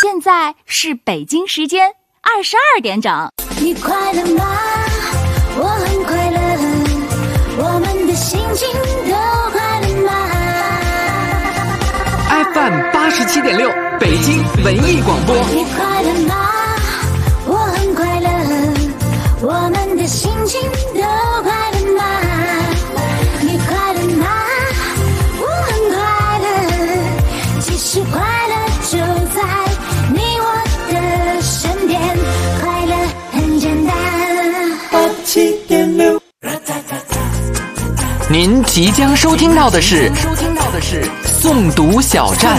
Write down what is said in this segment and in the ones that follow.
现在是北京时间22点整。 你快乐吗？我很快乐，我们的心情都快乐吗？ FM 87.6北京文艺广播。 你快乐吗？我很快乐，我们的心情都快乐吗？你快乐吗？我很快乐，其实快乐就在你我的身边，快乐很简单。87.6。 您即将收听到的是诵读小站。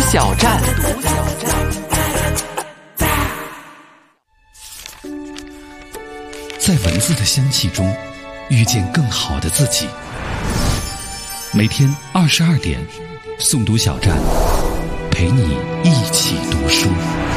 在文字的香气中遇见更好的自己。每天22点，诵读小站陪你一起读书。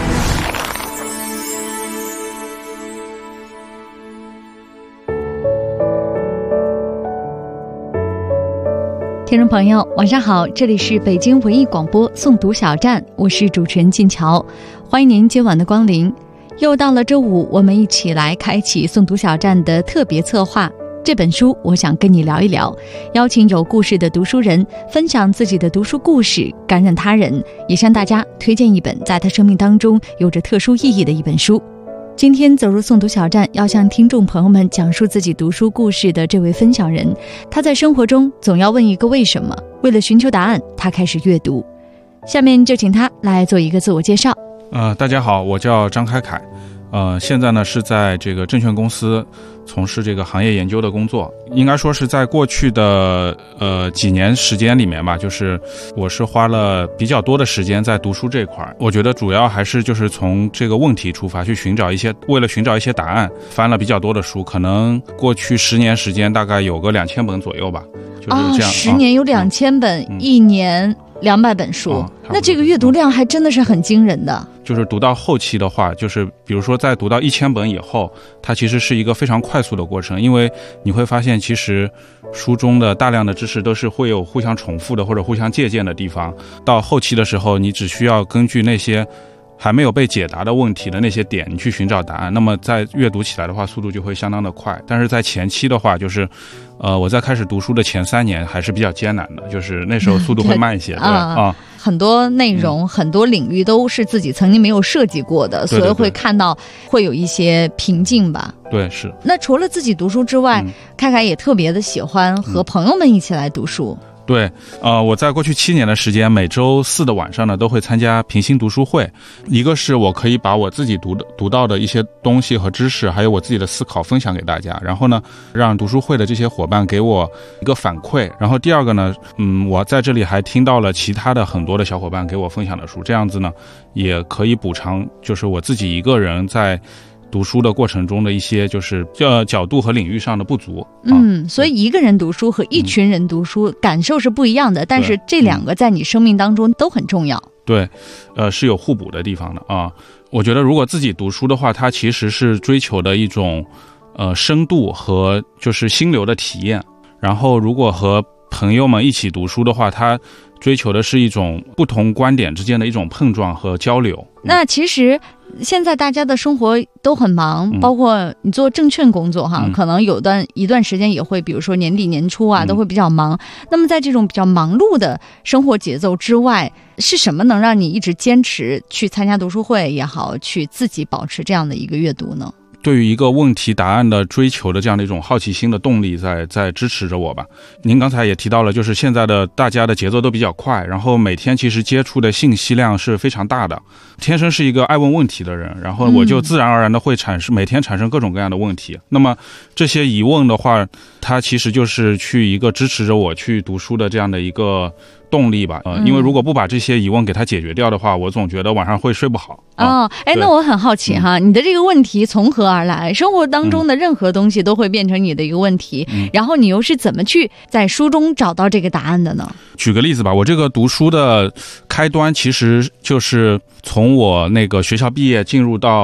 听众朋友晚上好，这里是北京文艺广播诵读小站，我是主持人静乔，欢迎您今晚的光临。又到了周五，我们一起来开启诵读小站的特别策划，这本书我想跟你聊一聊，邀请有故事的读书人分享自己的读书故事，感染他人，也向大家推荐一本在他生命当中有着特殊意义的一本书。今天走入诵读小站，要向听众朋友们讲述自己读书故事的这位分享人，他在生活中总要问一个为什么，为了寻求答案，他开始阅读。下面就请他来做一个自我介绍。 大家好，我叫张开凯，现在呢是在这个证券公司从事这个行业研究的工作。应该说是在过去的几年时间里面吧，就是我是花了比较多的时间在读书这块。我觉得主要还是就是从这个问题出发去为了寻找一些答案，翻了比较多的书，可能过去10年时间大概有个2000本左右吧，就是这样。10 年有2000本，一年200本书，那这个阅读量还真的是很惊人的。 就是读到后期的话，就是比如说在读到1000本以后，它其实是一个非常快速的过程，因为你会发现其实书中的大量的知识都是会有互相重复的或者互相借鉴的地方，到后期的时候你只需要根据那些还没有被解答的问题的那些点，你去寻找答案，那么在阅读起来的话速度就会相当的快。但是在前期的话，就是我在开始读书的前3年还是比较艰难的，就是那时候速度会慢一些。 很多内容很多领域都是自己曾经没有涉及过的，所以会看到会有一些瓶颈吧。 对，是。 那除了自己读书之外，开凯也特别的喜欢和朋友们一起来读书。 对，我在过去7年的时间，每周4的晚上呢，都会参加平心读书会。一个是我可以把我自己读到的一些东西和知识，还有我自己的思考分享给大家，然后呢，让读书会的这些伙伴给我一个反馈。然后第二个呢，我在这里还听到了其他的很多的小伙伴给我分享的书，这样子呢，也可以补偿就是我自己一个人在读书的过程中的一些就是角度和领域上的不足。 所以一个人读书和一群人读书感受是不一样的，但是这两个在你生命当中都很重要。 对，是有互补的地方的啊。我觉得如果自己读书的话，它其实是追求的一种深度和就是心流的体验。然后如果和朋友们一起读书的话，它追求的是一种不同观点之间的一种碰撞和交流。 那其实现在大家的生活都很忙，包括你做证券工作哈，可能一段时间也会，比如说年底年初啊，都会比较忙。那么在这种比较忙碌的生活节奏之外，是什么能让你一直坚持去参加读书会也好，去自己保持这样的一个阅读呢？ 对于一个问题答案的追求的这样的一种好奇心的动力在支持着我吧。您刚才也提到了，就是现在的大家的节奏都比较快，然后每天其实接触的信息量是非常大的。天生是一个爱问问题的人，然后我就自然而然的会每天产生各种各样的问题。那么这些疑问的话，它其实就是去一个支持着我去读书的这样的一个动力吧。因为如果不把这些疑问给它解决掉的话，我总觉得晚上会睡不好。 那我很好奇哈，你的这个问题从何而来？生活当中的任何东西都会变成你的一个问题，然后你又是怎么去在书中找到这个答案的呢？ 举个例子吧，我这个读书的开端其实就是从我那个学校毕业进入到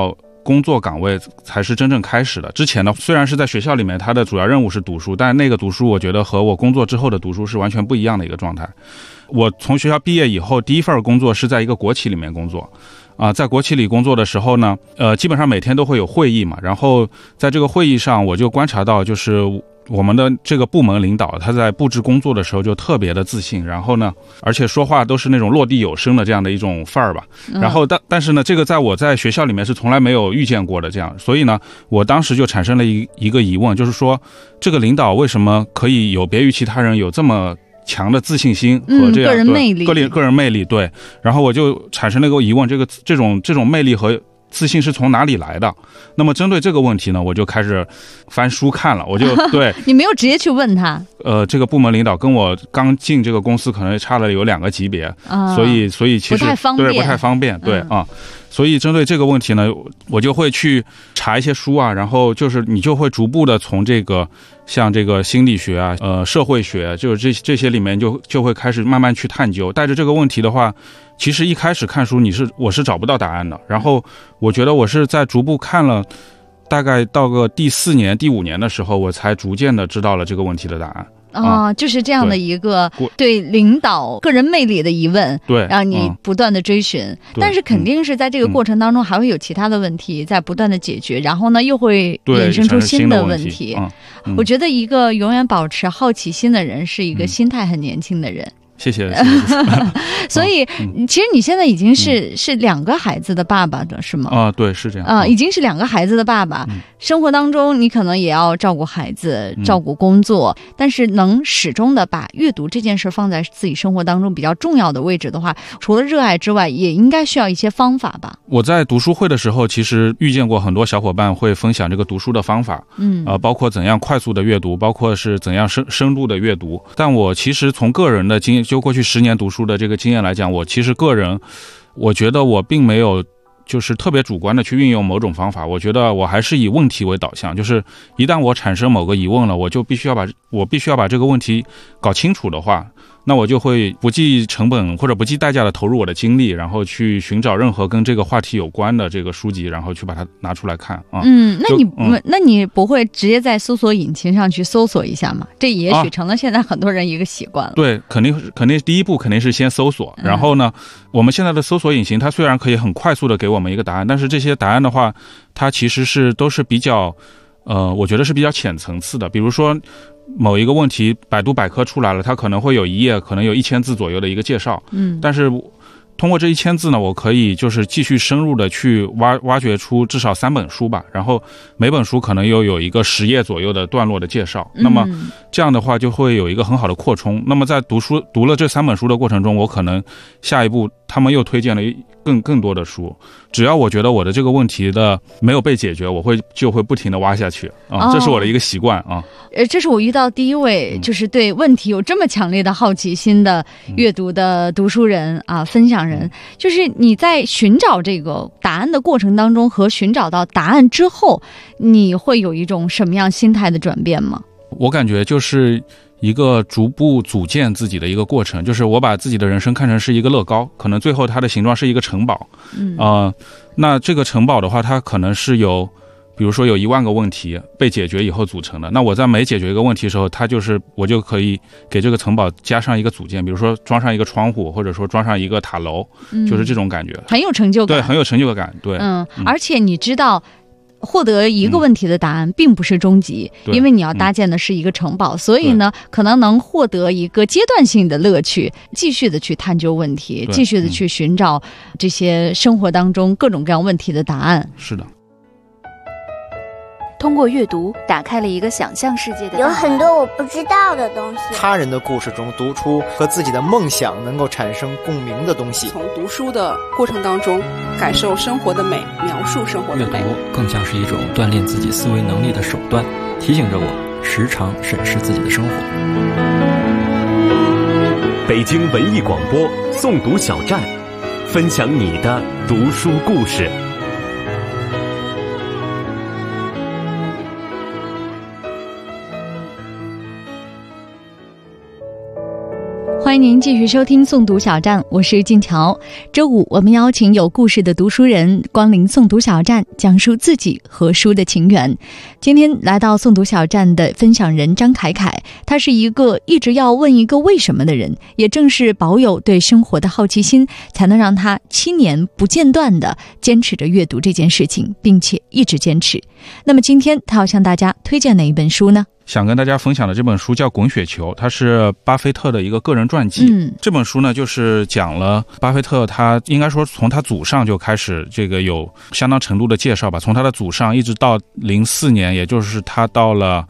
工作岗位才是真正开始的。之前呢，虽然是在学校里面，他的主要任务是读书，但那个读书我觉得和我工作之后的读书是完全不一样的一个状态。我从学校毕业以后，第一份工作是在一个国企里面工作。在国企里工作的时候呢，基本上每天都会有会议嘛，然后在这个会议上，我就观察到，就是我们的这个部门领导他在布置工作的时候就特别的自信，然后呢，而且说话都是那种落地有声的这样的一种范儿吧。然后但是呢，这个在我在学校里面是从来没有遇见过的这样，所以呢，我当时就产生了一个疑问，就是说这个领导为什么可以有别于其他人有这么强的自信心和这样个人魅力， 个人魅力，对。然后我就产生了一个疑问，这种魅力和自信是从哪里来的？那么针对这个问题呢，我就开始翻书看了，我就对你没有直接去问他。 这个部门领导跟我刚进这个公司可能差了有2个级别，所以其实不太方便， 对，不太方便，对啊。所以针对这个问题呢，我就会去查一些书啊，然后就是你就会逐步的从这个像这个心理学啊、社会学，就是这些里面就会开始慢慢去探究。带着这个问题的话，其实一开始看书我是找不到答案的，然后我觉得我是在逐步看了，大概到个第4年、第5年的时候，我才逐渐的知道了这个问题的答案。 就是这样的一个对领导个人魅力的疑问， 对， 让你不断的追寻，但是肯定是在这个过程当中还会有其他的问题在不断的解决，然后呢又会衍生出新的问题。我觉得一个永远保持好奇心的人是一个心态很年轻的人。 谢谢。 所以其实你现在已经是2个孩子的爸爸了，是吗？ 对，是这样。 已经是2个孩子的爸爸。生活当中你可能也要照顾孩子，照顾工作，但是能始终的把阅读这件事放在自己生活当中比较重要的位置的话，除了热爱之外，也应该需要一些方法吧。 我在读书会的时候，其实遇见过很多小伙伴会分享这个读书的方法，包括怎样快速的阅读，包括是怎样深度的阅读。但我其实从个人的经验，就过去10年读书的这个经验来讲，我其实个人，我觉得我并没有就是特别主观的去运用某种方法，我觉得我还是以问题为导向，就是一旦我产生某个疑问了，我必须要把这个问题搞清楚的话，那我就会不计成本或者不计代价的投入我的精力，然后去寻找任何跟这个话题有关的这个书籍，然后去把它拿出来看啊。 那你不会直接在搜索引擎上去搜索一下吗？这也许成了现在很多人一个习惯了。 对，肯定第一步肯定是先搜索，然后呢，我们现在的搜索引擎它虽然可以很快速的给我们一个答案，但是这些答案的话，它其实都是比较我觉得是比较浅层次的。比如说某一个问题，百度百科出来了，它可能会有一页可能有1000字左右的一个介绍，但是通过这1000字呢，我可以就是继续深入的去挖掘出至少3本书吧，然后每本书可能又有一个10页左右的段落的介绍，那么这样的话就会有一个很好的扩充。那么在读了这3本书的过程中，我可能下一步他们又推荐了更多的书，只要我觉得我的这个问题的没有被解决，就会不停的挖下去啊，这是我的一个习惯啊。 这是我遇到第一位就是对问题有这么强烈的好奇心的阅读的读书人啊，分享人。就是你在寻找这个答案的过程当中和寻找到答案之后，你会有一种什么样心态的转变吗？ 我感觉就是一个逐步组建自己的一个过程，就是我把自己的人生看成是一个乐高，可能最后它的形状是一个城堡。那这个城堡的话，它可能是比如说有1万个问题被解决以后组成的，那我在每解决一个问题的时候，我就可以给这个城堡加上一个组件，比如说装上一个窗户，或者说装上一个塔楼，就是这种感觉， 很有成就感。 对，很有成就感。对， 而且你知道获得一个问题的答案并不是终极，因为你要搭建的是一个城堡，所以呢，可能能获得一个阶段性的乐趣，继续的去探究问题，继续的去寻找这些生活当中各种各样问题的答案。 是的。 通过阅读打开了一个想象世界的， 有很多我不知道的东西。 他人的故事中读出和自己的梦想能够产生共鸣的东西。 从读书的过程当中感受生活的美，描述生活的美。 阅读更像是一种锻炼自己思维能力的手段，提醒着我时常审视自己的生活。 北京文艺广播诵读小站，分享你的读书故事。 欢欢迎您继续收听诵读小站，我是静乔。周五我们邀请有故事的读书人光临诵读小站，讲述自己和书的情缘。今天来到诵读小站的分享人张凯凯，他是一个一直要问一个为什么的人，也正是保有对生活的好奇心，才能让他7年不间断地坚持着阅读这件事情，并且一直坚持。那么今天他要向大家推荐哪一本书呢？ 想跟大家分享的这本书叫《滚雪球》，它是巴菲特的一个个人传记。这本书呢，就是讲了巴菲特，他应该说从他祖上就开始，这个有相当程度的介绍吧。从他的祖上一直到04年，也就是他到了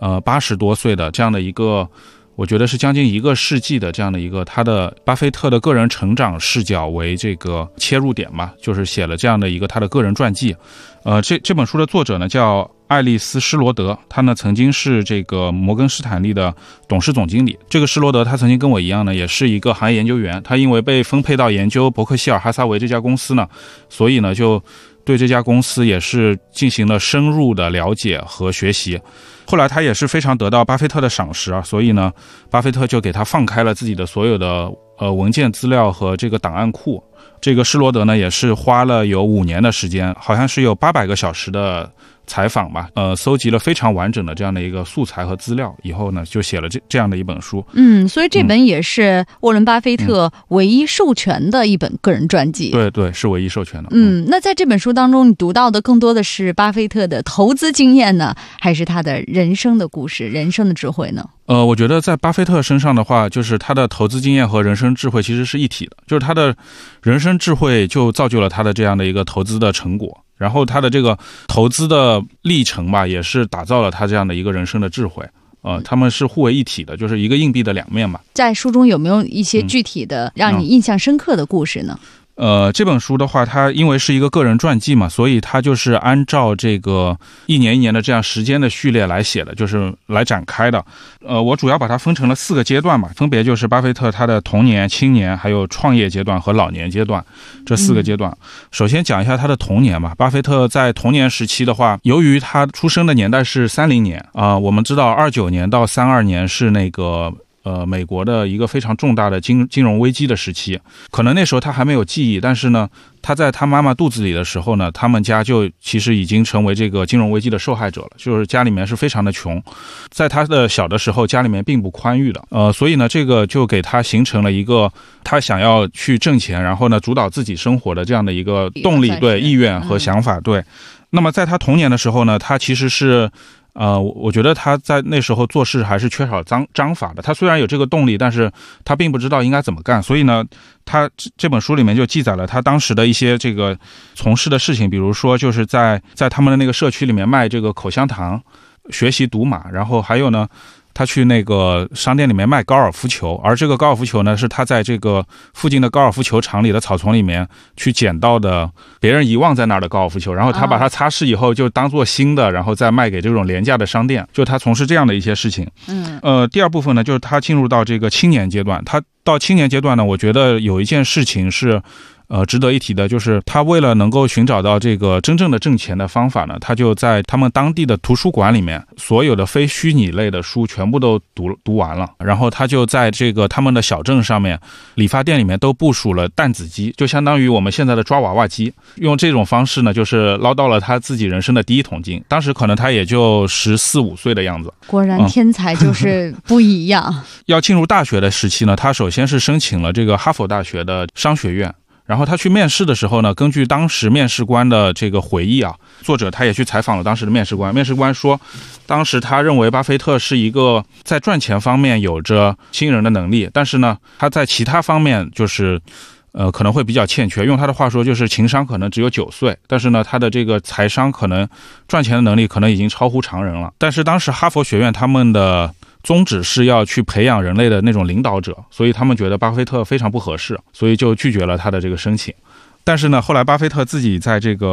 80多岁的这样的一个，我觉得是将近1个世纪的这样的一个他的巴菲特的个人成长视角为这个切入点嘛，就是写了这样的一个他的个人传记。这本书的作者呢叫爱丽丝·施罗德，他呢曾经是这个摩根士坦利的董事总经理。这个施罗德他曾经跟我一样呢，也是一个行业研究员。他因为被分配到研究伯克希尔哈撒韦这家公司呢，所以呢就对这家公司也是进行了深入的了解和学习。后来他也是非常得到巴菲特的赏识啊，所以呢巴菲特就给他放开了自己的所有的文件资料和这个档案库。这个施罗德呢也是花了有5年的时间，好像是有800个小时的采访吧，搜集了非常完整的这样的一个素材和资料，以后呢就写了这样的一本书。 所以这本也是沃伦巴菲特唯一授权的一本个人传记。 对，是唯一授权的。 那在这本书当中，你读到的更多的是巴菲特的投资经验呢，还是他的人生的故事、人生的智慧呢？ 我觉得在巴菲特身上的话，就是他的投资经验和人生智慧其实是一体的，就是他的人生智慧就造就了他的这样的一个投资的成果，然后他的这个投资的历程吧，也是打造了他这样的一个人生的智慧。他们是互为一体的，就是一个硬币的2面嘛。 在书中有没有一些具体的让你印象深刻的故事呢？ 这本书的话，它因为是一个个人传记嘛，所以它就是按照这个一年一年的这样时间的序列来写的，就是来展开的。我主要把它分成了4个阶段嘛，分别就是巴菲特他的童年、青年、还有创业阶段和老年阶段这4个阶段。首先讲一下他的童年吧。巴菲特在童年时期的话，由于他出生的年代是30年我们知道29年到32年是那个美国的一个非常重大的金融危机的时期，可能那时候他还没有记忆，但是呢，他在他妈妈肚子里的时候呢，他们家就其实已经成为这个金融危机的受害者了，就是家里面是非常的穷，在他的小的时候，家里面并不宽裕的，所以呢，这个就给他形成了一个他想要去挣钱，然后呢，主导自己生活的这样的一个动力，对，意愿和想法，对。那么在他童年的时候呢，他其实是。我觉得他在那时候做事还是缺少章法的。他虽然有这个动力，但是他并不知道应该怎么干。所以呢，他这本书里面就记载了他当时的一些这个从事的事情，比如说就是在他们的那个社区里面卖这个口香糖，学习赌马，然后还有呢。他去那个商店里面卖高尔夫球，而这个高尔夫球呢，是他在这个附近的高尔夫球场里的草丛里面去捡到的，别人遗忘在那儿的高尔夫球，然后他把它擦拭以后就当做新的，然后再卖给这种廉价的商店，就他从事这样的一些事情。第二部分呢，就是他进入到这个青年阶段，他到青年阶段呢，我觉得有一件事情是。值得一提的就是他为了能够寻找到这个真正的挣钱的方法呢，他就在他们当地的图书馆里面所有的非虚拟类的书全部都读完了，然后他就在这个他们的小镇上面理发店里面都部署了弹子机，就相当于我们现在的抓娃娃机，用这种方式呢就是捞到了他自己人生的第1桶金，当时可能他也就14、15岁的样子。 果然天才就是不一样。 要进入大学的时期呢，他首先是申请了这个哈佛大学的商学院，然后他去面试的时候呢，根据当时面试官的这个回忆啊，作者他也去采访了当时的面试官。面试官说，当时他认为巴菲特是一个在赚钱方面有着惊人的能力，但是呢，他在其他方面就是可能会比较欠缺。用他的话说，就是情商可能只有9岁，但是呢，他的这个财商可能赚钱的能力可能已经超乎常人了。但是当时哈佛学院他们的宗旨是要去培养人类的那种领导者，所以他们觉得巴菲特非常不合适，所以就拒绝了他的这个申请。但是呢，后来巴菲特自己在这个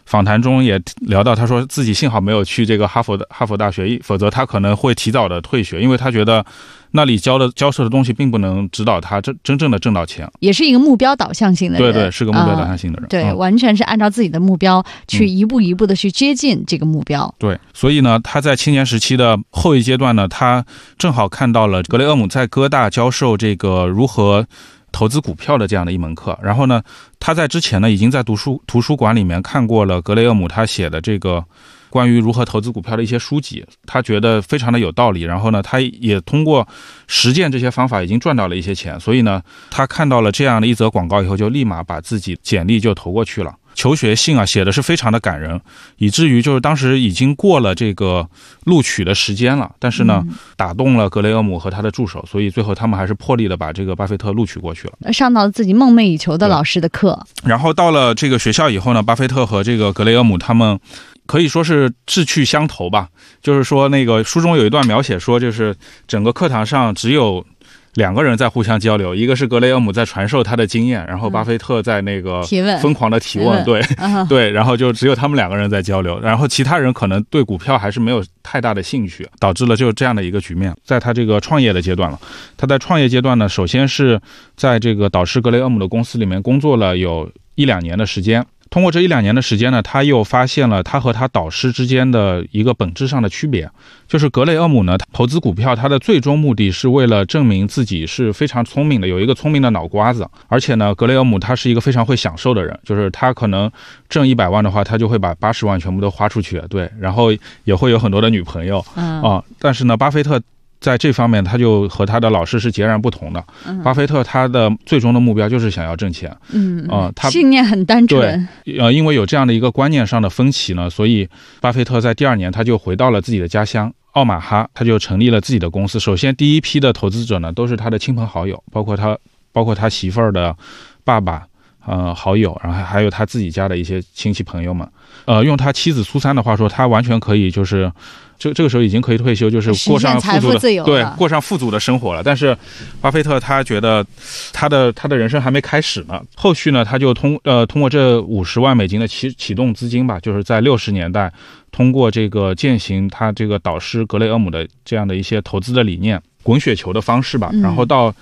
访谈中也聊到，他说自己幸好没有去这个哈佛大学，否则他可能会提早的退学，因为他觉得那里教授的东西并不能指导他真正的挣到钱。 也是一个目标导向性的人， 对，是个目标导向性的人， 对，完全是按照自己的目标去一步一步的去接近这个目标。 对，所以呢，他在青年时期的后一阶段呢，他正好看到了格雷厄姆在哥大教授这个如何投资股票的这样的一门课，然后呢，他在之前呢已经在图书馆里面看过了格雷厄姆他写的这个关于如何投资股票的一些书籍，他觉得非常的有道理，然后呢，他也通过实践这些方法已经赚到了一些钱，所以呢，他看到了这样的一则广告以后，就立马把自己简历就投过去了。求学信啊写的是非常的感人，以至于就是当时已经过了这个录取的时间了，但是呢打动了格雷厄姆和他的助手，所以最后他们还是破例的把这个巴菲特录取过去了， 上到了自己梦寐以求的老师的课。 然后到了这个学校以后呢，巴菲特和这个格雷厄姆他们可以说是志趣相投吧，就是说那个书中有一段描写说，就是整个课堂上只有2个人在互相交流，一个是格雷厄姆在传授他的经验，然后巴菲特在那个疯狂的提问，对，然后就只有他们2个人在交流，然后其他人可能对股票还是没有太大的兴趣，导致了就这样的一个局面。在他这个创业的阶段了，他在创业阶段呢，首先是在这个导师格雷厄姆的公司里面工作了有1-2年的时间。通过这1-2年的时间呢，他又发现了他和他导师之间的一个本质上的区别，就是格雷厄姆呢，投资股票他的最终目的是为了证明自己是非常聪明的，有一个聪明的脑瓜子，而且呢，格雷厄姆他是一个非常会享受的人，就是他可能挣100万的话，他就会把80万全部都花出去，对，然后也会有很多的女朋友但是呢，巴菲特在这方面他就和他的老师是截然不同的。巴菲特他的最终的目标就是想要挣钱，他信念很单纯。 对，因为有这样的一个观念上的分歧呢，所以巴菲特在第2年他就回到了自己的家乡奥马哈，他就成立了自己的公司。首先第一批的投资者呢，都是他的亲朋好友，包括他媳妇儿的爸爸。好友，然后还有他自己家的一些亲戚朋友们，用他妻子苏珊的话说，他完全可以就是这个时候已经可以退休，就是过上富足的生活了。但是巴菲特他觉得他的人生还没开始呢。后续呢，他就通过这50万美金的启动资金吧，就是在60年代通过这个践行他这个导师格雷厄姆的这样的一些投资的理念，滚雪球的方式吧。然后到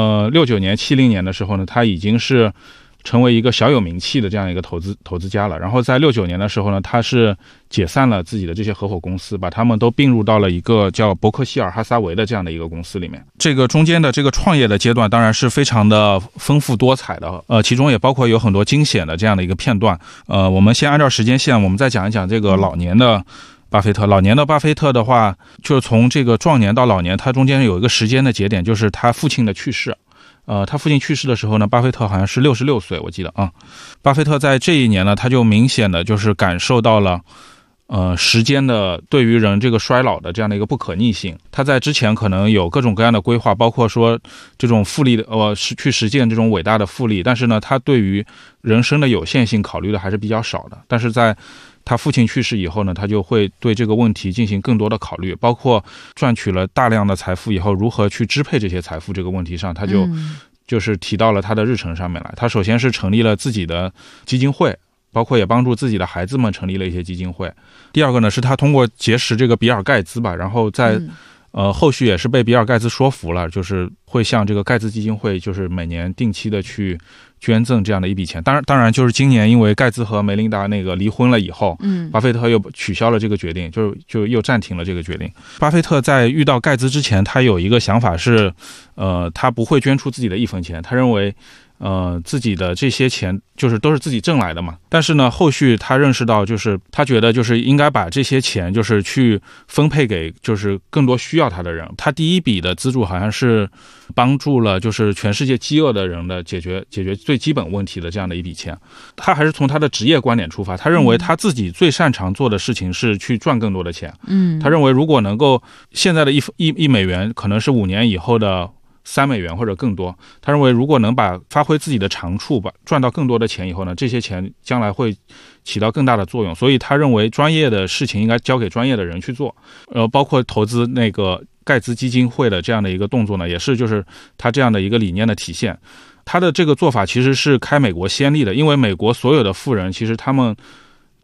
69年70年的时候呢，他已经是成为一个小有名气的这样一个投资家了。然后在69年的时候呢，他是解散了自己的这些合伙公司，把他们都并入到了一个叫伯克希尔哈撒韦的这样的一个公司里面。这个中间的这个创业的阶段当然是非常的丰富多彩的，其中也包括有很多惊险的这样的一个片段。我们先按照时间线，我们再讲一讲这个老年的巴菲特。老年的巴菲特的话，就是从这个壮年到老年，他中间有一个时间的节点，就是他父亲的去世。他父亲去世的时候呢，巴菲特好像是66岁，我记得啊。巴菲特在这一年呢，他就明显的就是感受到了时间的对于人这个衰老的这样的一个不可逆性。他在之前可能有各种各样的规划，包括说这种复利的去实践这种伟大的复利，但是呢，他对于人生的有限性考虑的还是比较少的。但是在他父亲去世以后呢，他就会对这个问题进行更多的考虑，包括赚取了大量的财富以后如何去支配这些财富这个问题上，他就是提到了他的日程上面来。他首先是成立了自己的基金会，包括也帮助自己的孩子们成立了一些基金会。第二个呢，是他通过结识这个比尔盖茨吧，然后在后续也是被比尔盖茨说服了，就是会向这个盖茨基金会就是每年定期的去捐赠这样的一笔钱。当然就是今年因为盖茨和梅琳达那个离婚了以后，巴菲特又取消了这个决定，就又暂停了这个决定。巴菲特在遇到盖茨之前，他有一个想法是他不会捐出自己的1分钱，他认为自己的这些钱就是都是自己挣来的嘛。但是呢，后续他认识到，就是他觉得就是应该把这些钱就是去分配给就是更多需要他的人。他第一笔的资助好像是帮助了就是全世界饥饿的人的解决最基本问题的这样的一笔钱。他还是从他的职业观点出发，他认为他自己最擅长做的事情是去赚更多的钱。他认为如果能够现在的一美元可能是5年以后的3美元或者更多，他认为如果能发挥自己的长处，赚到更多的钱以后呢，这些钱将来会起到更大的作用。所以他认为专业的事情应该交给专业的人去做。包括投资那个盖茨基金会的这样的一个动作呢，也是就是他这样的一个理念的体现。他的这个做法其实是开美国先例的，因为美国所有的富人其实他们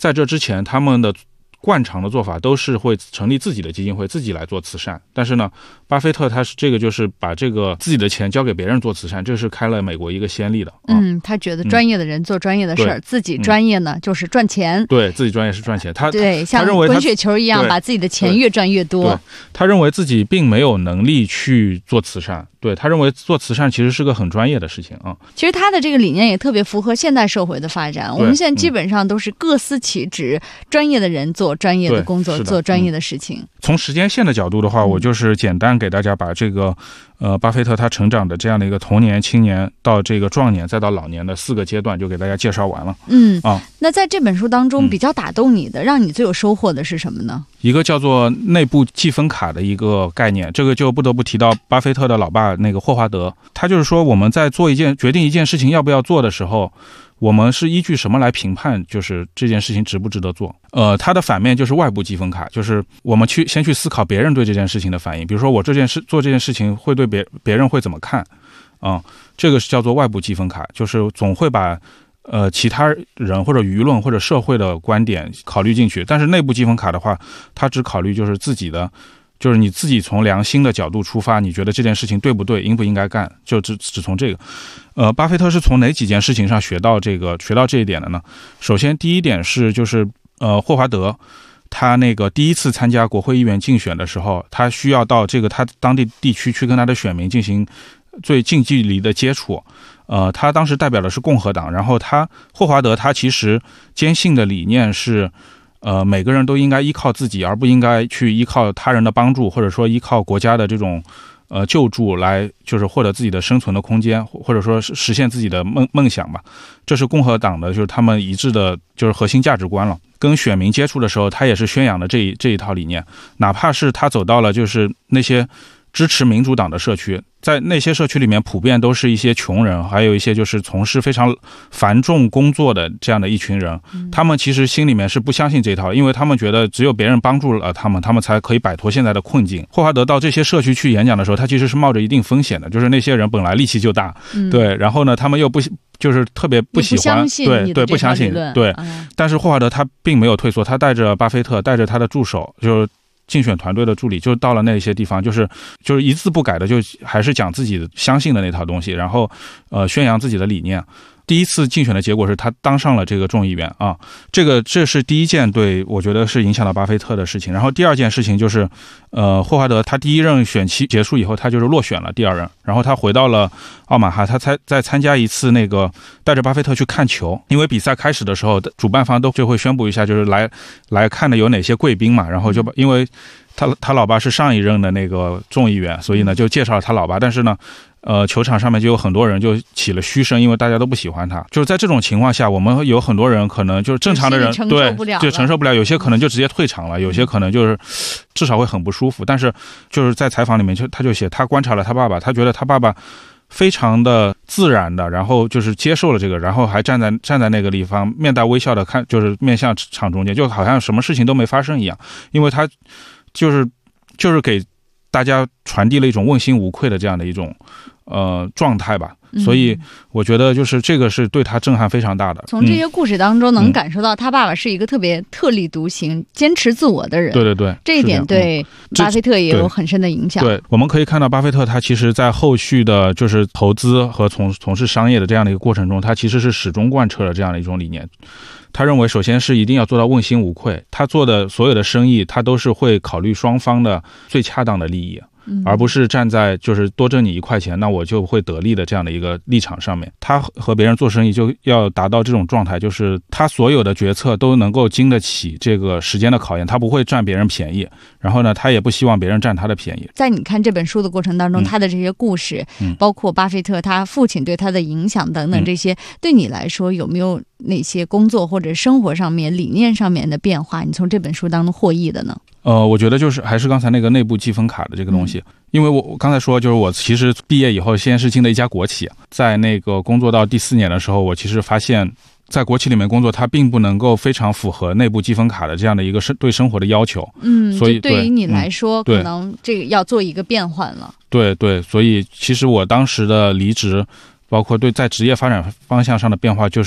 在这之前他们的惯常的做法都是会成立自己的基金会，自己来做慈善。但是呢，巴菲特他是这个就是把这个自己的钱交给别人做慈善，这是开了美国一个先例的。 他觉得专业的人做专业的事儿，自己专业呢就是赚钱。 对，自己专业是赚钱。他像滚雪球一样，把自己的钱越赚越多。 对，他认为自己并没有能力去做慈善。对，他认为做慈善其实是个很专业的事情啊。 其实他的这个理念也特别符合现代社会的发展。我们现在基本上都是各司其职，专业的人做专业的工作，做专业的事情。 从时间线的角度的话，我就是简单给大家把这个巴菲特他成长的这样的一个童年、青年到这个壮年再到老年的4个阶段就给大家介绍完了。 那在这本书当中比较打动你的，让你最有收获的是什么呢？ 一个叫做内部计分卡的一个概念，这个就不得不提到巴菲特的老爸那个霍华德。他就是说，我们在决定一件事情要不要做的时候，我们是依据什么来评判就是这件事情值不值得做。它的反面就是外部计分卡，就是我们先去思考别人对这件事情的反应，比如说我做这件事情会对别人会怎么看这个是叫做外部计分卡，就是总会把其他人或者舆论或者社会的观点考虑进去。但是内部计分卡的话，它只考虑就是自己的，就是你自己从良心的角度出发，你觉得这件事情对不对，应不应该干，就只从这个。巴菲特是从哪几件事情上学到这一点的呢？首先第一点是就是霍华德他那个第一次参加国会议员竞选的时候，他需要到这个他当地地区去跟他的选民进行最近距离的接触。他当时代表的是共和党，然后霍华德他其实坚信的理念是每个人都应该依靠自己，而不应该去依靠他人的帮助，或者说依靠国家的这种救助来就是获得自己的生存的空间，或者说实现自己的梦想吧。这是共和党的就是他们一致的就是核心价值观了。跟选民接触的时候，他也是宣扬的这一套理念，哪怕是他走到了就是那些支持民主党的社区，在那些社区里面普遍都是一些穷人，还有一些就是从事非常繁重工作的这样的一群人，他们其实心里面是不相信这套，因为他们觉得只有别人帮助了他们才可以摆脱现在的困境。霍华德到这些社区去演讲的时候，他其实是冒着一定风险的，就是那些人本来力气就大，对，然后呢他们又就是特别不喜欢，对，不相信，对，但是霍华德他并没有退缩，他带着巴菲特，带着他的助手，就是竞选团队的助理，就到了那些地方，就是一字不改的，就还是讲自己相信的那套东西，然后宣扬自己的理念。第一次竞选的结果是他当上了这个众议员啊，这是第一件对我觉得是影响到巴菲特的事情。然后第二件事情就是霍华德他第一任选期结束以后，他就是落选了第二任，然后他回到了奥马哈，他再参加一次那个带着巴菲特去看球，因为比赛开始的时候主办方就会宣布一下就是来看的有哪些贵宾嘛，然后就因为他老爸是上一任的那个众议员，所以呢就介绍了他老爸，但是呢球场上面就有很多人就起了嘘声，因为大家都不喜欢他。就是在这种情况下，我们有很多人可能就是正常的人对就承受不了，有些可能就直接退场了，有些可能就是至少会很不舒服。但是就是在采访里面他就写他观察了他爸爸，他觉得他爸爸非常的自然的，然后就是接受了这个，然后还站在那个地方面带微笑的看，就是面向场中间，就好像什么事情都没发生一样，因为他就是给大家传递了一种问心无愧的这样的一种状态吧。所以我觉得就是这个是对他震撼非常大的。 从这些故事当中能感受到他爸爸是一个特别特立独行、坚持自我的人。 对， 这一点对巴菲特也有很深的影响。 对，我们可以看到巴菲特他其实在后续的就是投资和从事商业的这样的一个过程中，他其实是始终贯彻了这样的一种理念。他认为首先是一定要做到问心无愧，他做的所有的生意他都是会考虑双方的最恰当的利益，而不是站在就是多挣你1块钱那我就会得利的这样的一个立场上面。他和别人做生意就要达到这种状态，就是他所有的决策都能够经得起这个时间的考验，他不会占别人便宜，然后呢他也不希望别人占他的便宜。 在你看这本书的过程当中，他的这些故事包括巴菲特他父亲对他的影响等等，这些对你来说有没有哪些工作或者生活上面理念上面的变化你从这本书当中获益的呢？ 我觉得就是还是刚才那个内部积分卡的这个东西，因为我刚才说就是我其实毕业以后先是进了一家国企，在那个工作到第4年的时候，我其实发现在国企里面工作它并不能够非常符合内部积分卡的这样的一个对生活的要求。所以对于你来说可能这个要做一个变换了。 对，所以其实我当时的离职包括对在职业发展方向上的变化，就是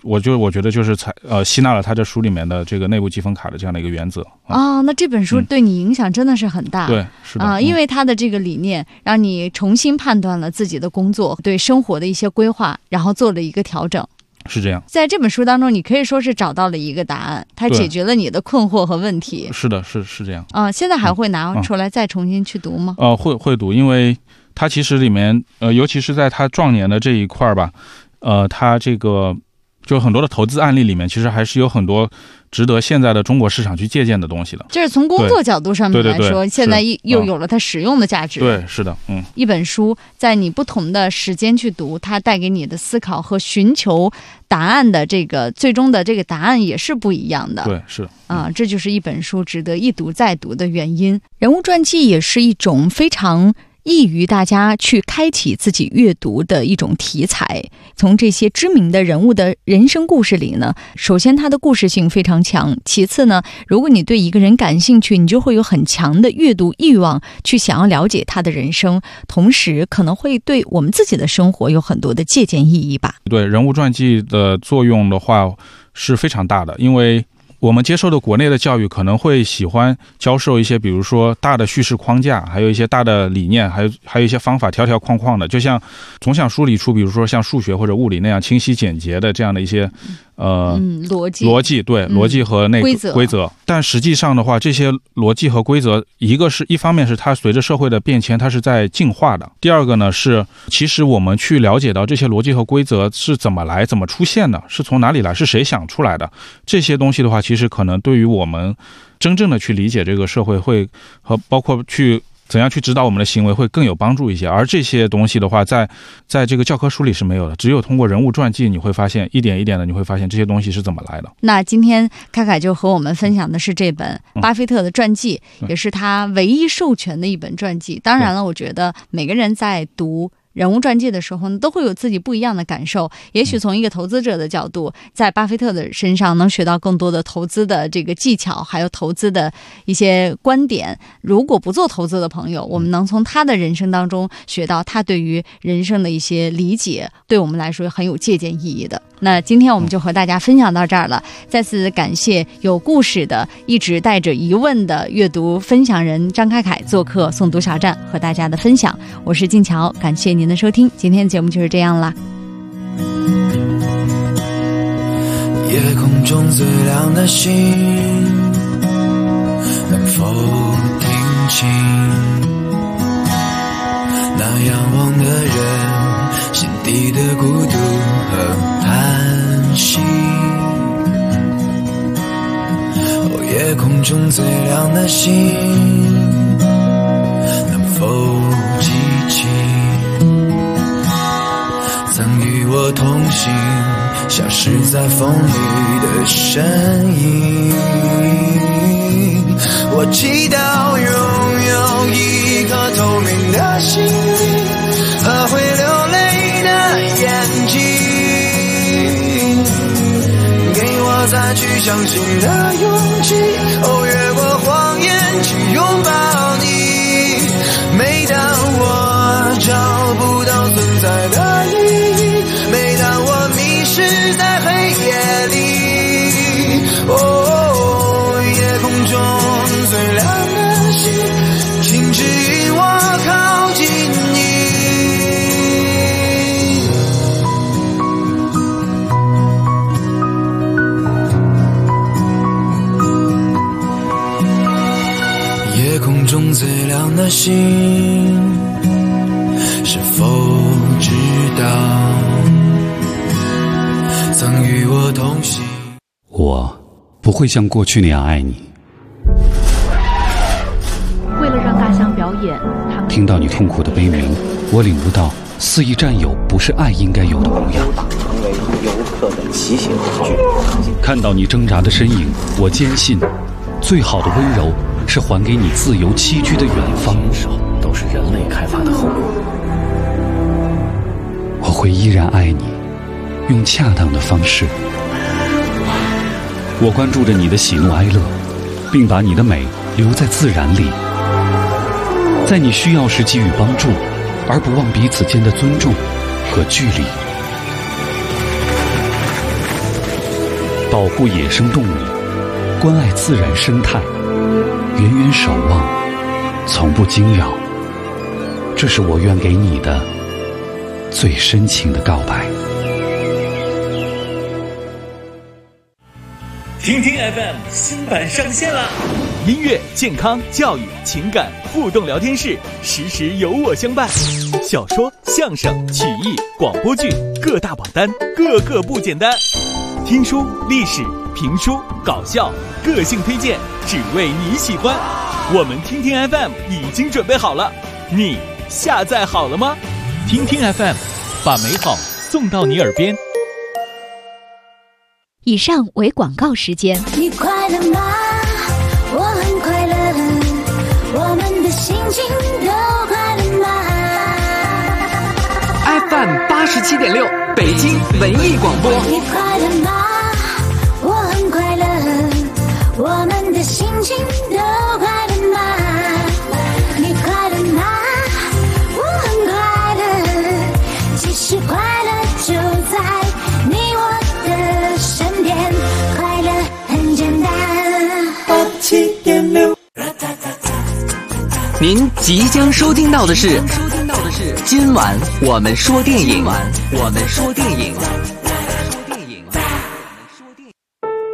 我觉得就是吸纳了他这书里面的这个内部积分卡的这样的一个原则。 那这本书对你影响真的是很大。 对，是的因为他的这个理念让你重新判断了自己的工作对生活的一些规划，然后做了一个调整。 是这样， 在这本书当中，你可以说是找到了一个答案，它解决了你的困惑和问题。 是的，是这样。 现在还会拿出来再重新去读吗？ 会读，因为它其实里面尤其是在他壮年的这一块吧，他这个就很多的投资案例里面，其实还是有很多值得现在的中国市场去借鉴的东西的。 就是从工作角度上面来说，现在又有了它使用的价值。 对，是的， 一本书在你不同的时间去读，它带给你的思考和寻求答案的这个最终的这个答案也是不一样的。 对，是这就是一本书值得一读再读的原因。人物传记也是一种非常易于大家去开启自己阅读的一种题材。从这些知名的人物的人生故事里呢，首先他的故事性非常强，其次呢，如果你对一个人感兴趣，你就会有很强的阅读欲望，去想要了解他的人生，同时可能会对我们自己的生活有很多的借鉴意义吧。 对，人物传记的作用的话是非常大的，因为我们接受的国内的教育可能会喜欢教授一些比如说大的叙事框架，还有一些大的理念，还有一些方法条条框框的，就像总想梳理出比如说像数学或者物理那样清晰简洁的这样的一些逻辑，对，逻辑和那个规则。但实际上的话，这些逻辑和规则，一方面是它随着社会的变迁它是在进化的，第二个呢是其实我们去了解到这些逻辑和规则是怎么来怎么出现的，是从哪里来，是谁想出来的，这些东西的话其实可能对于我们真正的去理解这个社会会和包括去怎样去指导我们的行为会更有帮助一些。而这些东西的话在这个教科书里是没有的，只有通过人物传记你会发现一点一点的，你会发现这些东西是怎么来的。 那今天凯凯就和我们分享的是这本巴菲特的传记，也是他唯一授权的一本传记。当然了，我觉得每个人在读人物传记的时候呢，都会有自己不一样的感受。也许从一个投资者的角度，在巴菲特的身上能学到更多的投资的这个技巧，还有投资的一些观点。如果不做投资的朋友，我们能从他的人生当中学到他对于人生的一些理解，对我们来说很有借鉴意义的。那今天我们就和大家分享到这儿了，再次感谢有故事的一直带着疑问的阅读分享人张凯凯做客诵读小站和大家的分享。我是静乔，感谢您的收听，今天的节目就是这样啦。 夜空中最亮的星，能否听清那仰望的人心底的孤独和叹息？夜空中最亮的星，能否记起曾与我同行消失在风里的身影？我祈祷拥有一颗透明的心灵和会流泪的眼睛，给我再去相信的勇气，越过谎言去拥抱你。每当我找不到存在的意义，每当我迷失在黑夜里，夜空中最亮的星，请指引我靠近你。夜空中最亮的星，是否知道曾与我同行？ 我不会像过去那样爱你。 为了让大象表演，他们听到你痛苦的悲鸣，我领悟到肆意占有不是爱应该有的模样。 成为游客的骑行工具。 看到你挣扎的身影，我坚信最好的温柔是还给你自由栖居的远方。 都是人类开发的后果。 我会依然爱你，用恰当的方式。我关注着你的喜怒哀乐，并把你的美留在自然里，在你需要时给予帮助，而不忘彼此间的尊重和距离。 保护野生动物，关爱自然生态，远远守望，从不惊扰。这是我愿给你的最深情的告白。 听听 FM 新版上线了，音乐、健康、教育、情感互动聊天室，时时有我相伴。小说、相声、曲艺、广播剧，各大榜单，个个不简单。听书、历史、评书、搞笑，个性推荐，只为你喜欢。我们听听 FM 已经准备好了，你下载好了吗？听听 FM， 把美好送到你耳边。 以上为广告时间。 你快乐吗？我很快乐，我们的心情都快乐吗？ FM 87.6，北京文艺广播。 你快乐吗？我很快乐，我们的心情都快乐吗？你快乐吗？我很快乐，其实快乐就在你我的身边，快乐很简单。87.6， 您即将收听到的是今晚我们说电影。